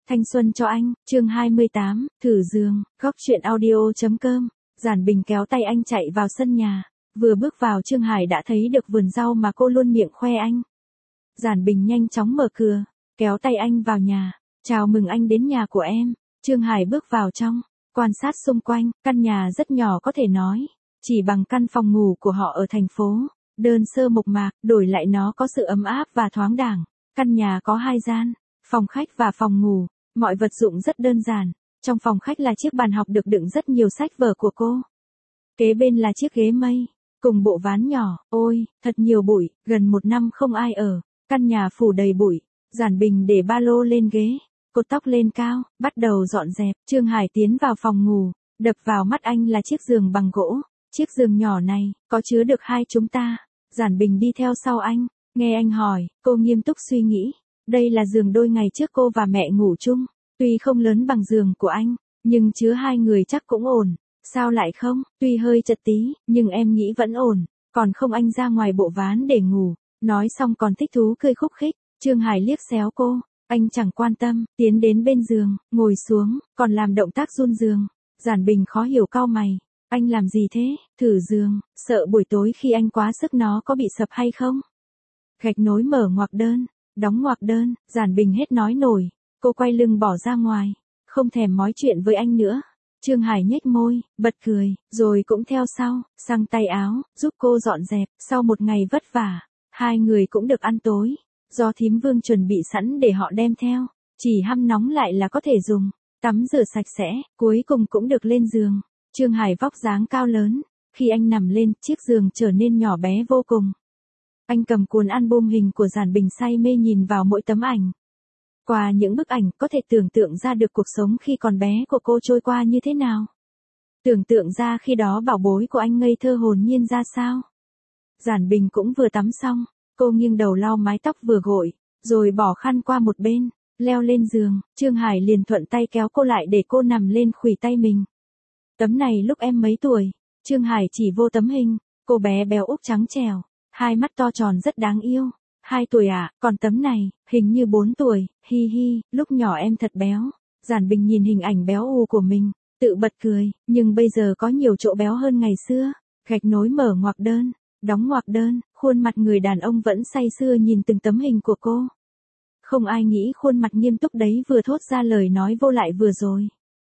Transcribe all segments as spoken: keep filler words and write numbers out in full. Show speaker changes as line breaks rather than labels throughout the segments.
Thanh xuân cho anh, chương hai mươi tám, thử giường, góc truyện audio.com. Giản Bình kéo tay anh chạy vào sân nhà. Vừa bước vào Trương Hải đã thấy được vườn rau mà cô luôn miệng khoe anh. Giản Bình nhanh chóng mở cửa, kéo tay anh vào nhà. Chào mừng anh đến nhà của em. Trương Hải bước vào trong, quan sát xung quanh, căn nhà rất nhỏ có thể nói. Chỉ bằng căn phòng ngủ của họ ở thành phố, đơn sơ mộc mạc, đổi lại nó có sự ấm áp và thoáng đãng. Căn nhà có hai gian, phòng khách và phòng ngủ. Mọi vật dụng rất đơn giản. Trong phòng khách là chiếc bàn học được đựng rất nhiều sách vở của cô. Kế bên là chiếc ghế mây, cùng bộ ván nhỏ. Ôi, thật nhiều bụi, gần một năm không ai ở. Căn nhà phủ đầy bụi. Giản Bình để ba lô lên ghế, cột tóc lên cao, bắt đầu dọn dẹp. Trương Hải tiến vào phòng ngủ, đập vào mắt anh là chiếc giường bằng gỗ. Chiếc giường nhỏ này, có chứa được hai chúng ta. Giản Bình đi theo sau anh, nghe anh hỏi, cô nghiêm túc suy nghĩ. Đây là giường đôi ngày trước cô và mẹ ngủ chung. Tuy không lớn bằng giường của anh, nhưng chứa hai người chắc cũng ổn. Sao lại không? Tuy hơi chật tí, nhưng em nghĩ vẫn ổn. Còn không anh ra ngoài bộ ván để ngủ. Nói xong còn thích thú cười khúc khích. Trương Hải liếc xéo cô. Anh chẳng quan tâm, tiến đến bên giường, ngồi xuống, còn làm động tác run giường. Giản Bình khó hiểu cau mày. Anh làm gì thế? Thử giường, sợ buổi tối khi anh quá sức nó có bị sập hay không? Gạch nối mở ngoặc đơn, đóng ngoặc đơn. Giản Bình hết nói nổi. Cô quay lưng bỏ ra ngoài, không thèm nói chuyện với anh nữa. Trương Hải nhếch môi, bật cười, rồi cũng theo sau, xăng tay áo, giúp cô dọn dẹp. Sau một ngày vất vả, hai người cũng được ăn tối. Do thím Vương chuẩn bị sẵn để họ đem theo, chỉ hâm nóng lại là có thể dùng. Tắm rửa sạch sẽ, cuối cùng cũng được lên giường. Trương Hải vóc dáng cao lớn, khi anh nằm lên, chiếc giường trở nên nhỏ bé vô cùng. Anh cầm cuốn album hình của Giản Bình say mê nhìn vào mỗi tấm ảnh. Qua những bức ảnh có thể tưởng tượng ra được cuộc sống khi còn bé của cô trôi qua như thế nào. Tưởng tượng ra khi đó bảo bối của anh ngây thơ hồn nhiên ra sao. Giản Bình cũng vừa tắm xong, cô nghiêng đầu lau mái tóc vừa gội, rồi bỏ khăn qua một bên, leo lên giường. Trương Hải liền thuận tay kéo cô lại để cô nằm lên khuỷu tay mình. Tấm này lúc em mấy tuổi? Trương Hải chỉ vô tấm hình, cô bé béo úc trắng trẻo, hai mắt to tròn rất đáng yêu. Hai tuổi à, còn tấm này, hình như bốn tuổi, hi hi, lúc nhỏ em thật béo. Giản Bình nhìn hình ảnh béo ù của mình, tự bật cười, nhưng bây giờ có nhiều chỗ béo hơn ngày xưa. Gạch nối mở ngoặc đơn, đóng ngoặc đơn, khuôn mặt người đàn ông vẫn say sưa nhìn từng tấm hình của cô. Không ai nghĩ khuôn mặt nghiêm túc đấy vừa thốt ra lời nói vô lại vừa rồi.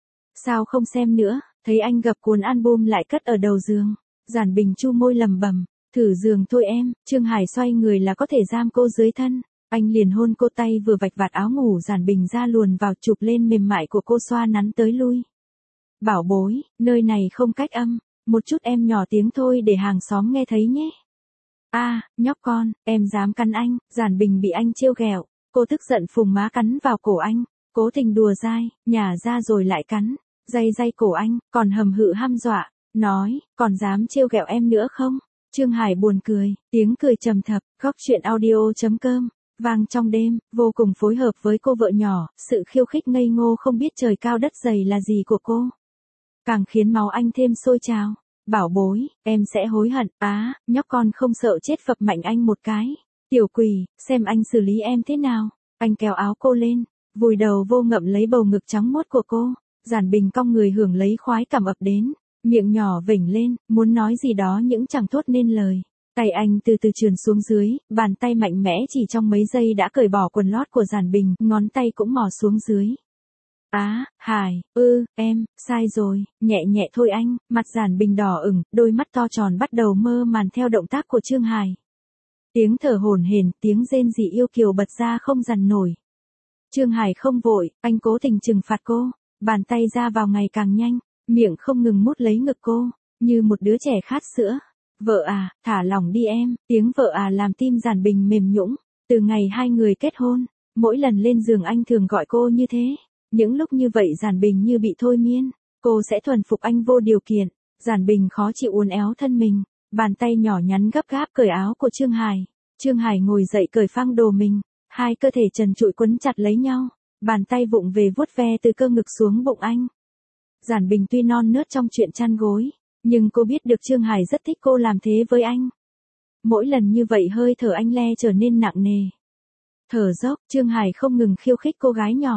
Sao không xem nữa? Thấy anh gập cuốn album lại cất ở đầu giường. Giản Bình chu môi lẩm bẩm. Thử giường thôi em. Trương Hải xoay người là có thể giam cô dưới thân. Anh liền hôn cô, tay vừa vạch vạt áo ngủ Giản Bình ra luồn vào chụp lên mềm mại của cô, xoa nắn tới lui. Bảo bối, nơi này không cách âm. Một chút em nhỏ tiếng thôi để hàng xóm nghe thấy nhé. A, à, nhóc con, em dám cắn anh. Giản Bình bị anh trêu ghẹo. Cô tức giận phùng má cắn vào cổ anh. Cố tình đùa dai, nhả ra rồi lại cắn. Day day cổ anh, còn hầm hự hăm dọa. Nói, còn dám trêu ghẹo em nữa không? Trương Hải buồn cười, tiếng cười trầm thấp. Góc truyện audio.com, vang trong đêm, vô cùng phối hợp với cô vợ nhỏ. Sự khiêu khích ngây ngô không biết trời cao đất dày là gì của cô, càng khiến máu anh thêm sôi trào. Bảo bối, em sẽ hối hận. Á, à, nhóc con không sợ chết, phập mạnh anh một cái. Tiểu quỷ, xem anh xử lý em thế nào. Anh kéo áo cô lên, vùi đầu vô ngậm lấy bầu ngực trắng muốt của cô. Giản Bình cong người hưởng lấy khoái cảm ập đến. Miệng nhỏ vểnh lên, muốn nói gì đó nhưng chẳng thốt nên lời. Tay anh từ từ trườn xuống dưới, bàn tay mạnh mẽ chỉ trong mấy giây đã cởi bỏ quần lót của Giản Bình, ngón tay cũng mò xuống dưới. Á, à, Hải, ư, em, sai rồi, nhẹ nhẹ thôi anh. Mặt Giản Bình đỏ ửng, đôi mắt to tròn bắt đầu mơ màn theo động tác của Trương Hải. Tiếng thở hổn hển, tiếng rên rỉ yêu kiều bật ra không dằn nổi. Trương Hải không vội, anh cố tình trừng phạt cô, bàn tay ra vào ngày càng nhanh. Miệng không ngừng mút lấy ngực cô, như một đứa trẻ khát sữa. Vợ à, thả lỏng đi em. Tiếng vợ à làm tim Giản Bình mềm nhũn. Từ ngày hai người kết hôn, mỗi lần lên giường anh thường gọi cô như thế. Những lúc như vậy Giản Bình như bị thôi miên. Cô sẽ thuần phục anh vô điều kiện. Giản Bình khó chịu uốn éo thân mình. Bàn tay nhỏ nhắn gấp gáp cởi áo của Trương Hải. Trương Hải ngồi dậy cởi phăng đồ mình. Hai cơ thể trần trụi quấn chặt lấy nhau. Bàn tay vụng về vuốt ve từ cơ ngực xuống bụng anh. Giản Bình tuy non nớt trong chuyện chăn gối, nhưng cô biết được Trương Hải rất thích cô làm thế với anh. Mỗi lần như vậy hơi thở anh le trở nên nặng nề. Thở dốc, Trương Hải không ngừng khiêu khích cô gái nhỏ.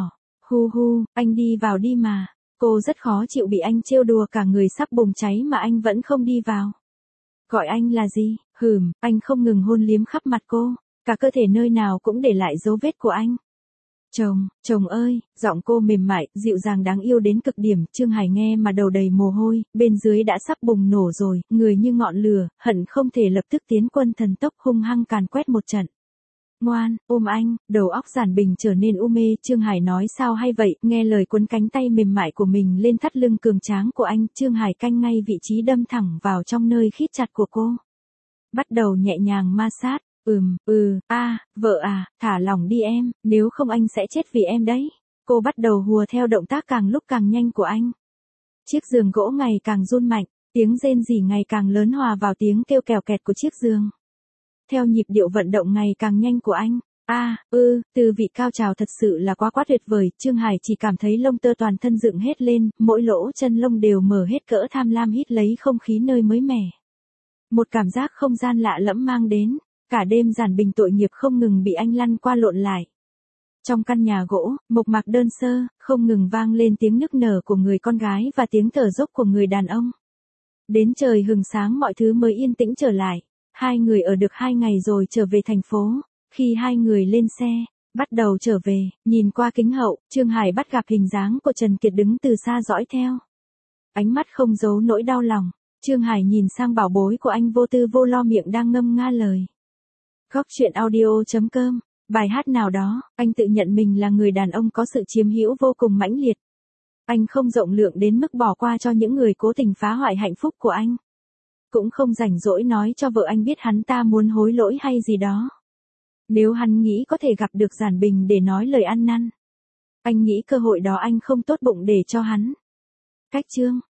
Hu hu, anh đi vào đi mà. Cô rất khó chịu bị anh trêu đùa cả người sắp bùng cháy mà anh vẫn không đi vào. Gọi anh là gì? Hừm, anh không ngừng hôn liếm khắp mặt cô, cả cơ thể nơi nào cũng để lại dấu vết của anh. Chồng, chồng ơi, giọng cô mềm mại, dịu dàng đáng yêu đến cực điểm, Trương Hải nghe mà đầu đầy mồ hôi, bên dưới đã sắp bùng nổ rồi, người như ngọn lửa, hận không thể lập tức tiến quân thần tốc hung hăng càn quét một trận. Ngoan, ôm anh, đầu óc Giản Bình trở nên u mê, Trương Hải nói sao hay vậy, nghe lời quấn cánh tay mềm mại của mình lên thắt lưng cường tráng của anh, Trương Hải canh ngay vị trí đâm thẳng vào trong nơi khít chặt của cô. Bắt đầu nhẹ nhàng ma sát, ừm, ừ, a, à, vợ à, thả lỏng đi em, nếu không anh sẽ chết vì em đấy. Cô bắt đầu hùa theo động tác càng lúc càng nhanh của anh. Chiếc giường gỗ ngày càng run mạnh, tiếng rên rỉ ngày càng lớn hòa vào tiếng kêu kèo kẹt của chiếc giường. Theo nhịp điệu vận động ngày càng nhanh của anh. A, à, ư, từ vị cao trào thật sự là quá quá tuyệt vời, Trương Hải chỉ cảm thấy lông tơ toàn thân dựng hết lên, mỗi lỗ chân lông đều mở hết cỡ tham lam hít lấy không khí nơi mới mẻ. Một cảm giác không gian lạ lẫm mang đến, cả đêm Giản Bình tội nghiệp không ngừng bị anh lăn qua lộn lại. Trong căn nhà gỗ, mộc mạc đơn sơ, không ngừng vang lên tiếng nức nở của người con gái và tiếng thở dốc của người đàn ông. Đến trời hừng sáng mọi thứ mới yên tĩnh trở lại. Hai người ở được hai ngày rồi trở về thành phố. Khi hai người lên xe, bắt đầu trở về, nhìn qua kính hậu, Trương Hải bắt gặp hình dáng của Trần Kiệt đứng từ xa dõi theo. Ánh mắt không giấu nỗi đau lòng. Trương Hải nhìn sang bảo bối của anh vô tư vô lo miệng đang ngâm nga lời. Góc truyện audio chấm com, bài hát nào đó, anh tự nhận mình là người đàn ông có sự chiếm hữu vô cùng mãnh liệt. Anh không rộng lượng đến mức bỏ qua cho những người cố tình phá hoại hạnh phúc của anh. Cũng không rảnh rỗi nói cho vợ anh biết hắn ta muốn hối lỗi hay gì đó. Nếu hắn nghĩ có thể gặp được Giản Bình để nói lời ăn năn, anh nghĩ cơ hội đó anh không tốt bụng để cho hắn. Cách chương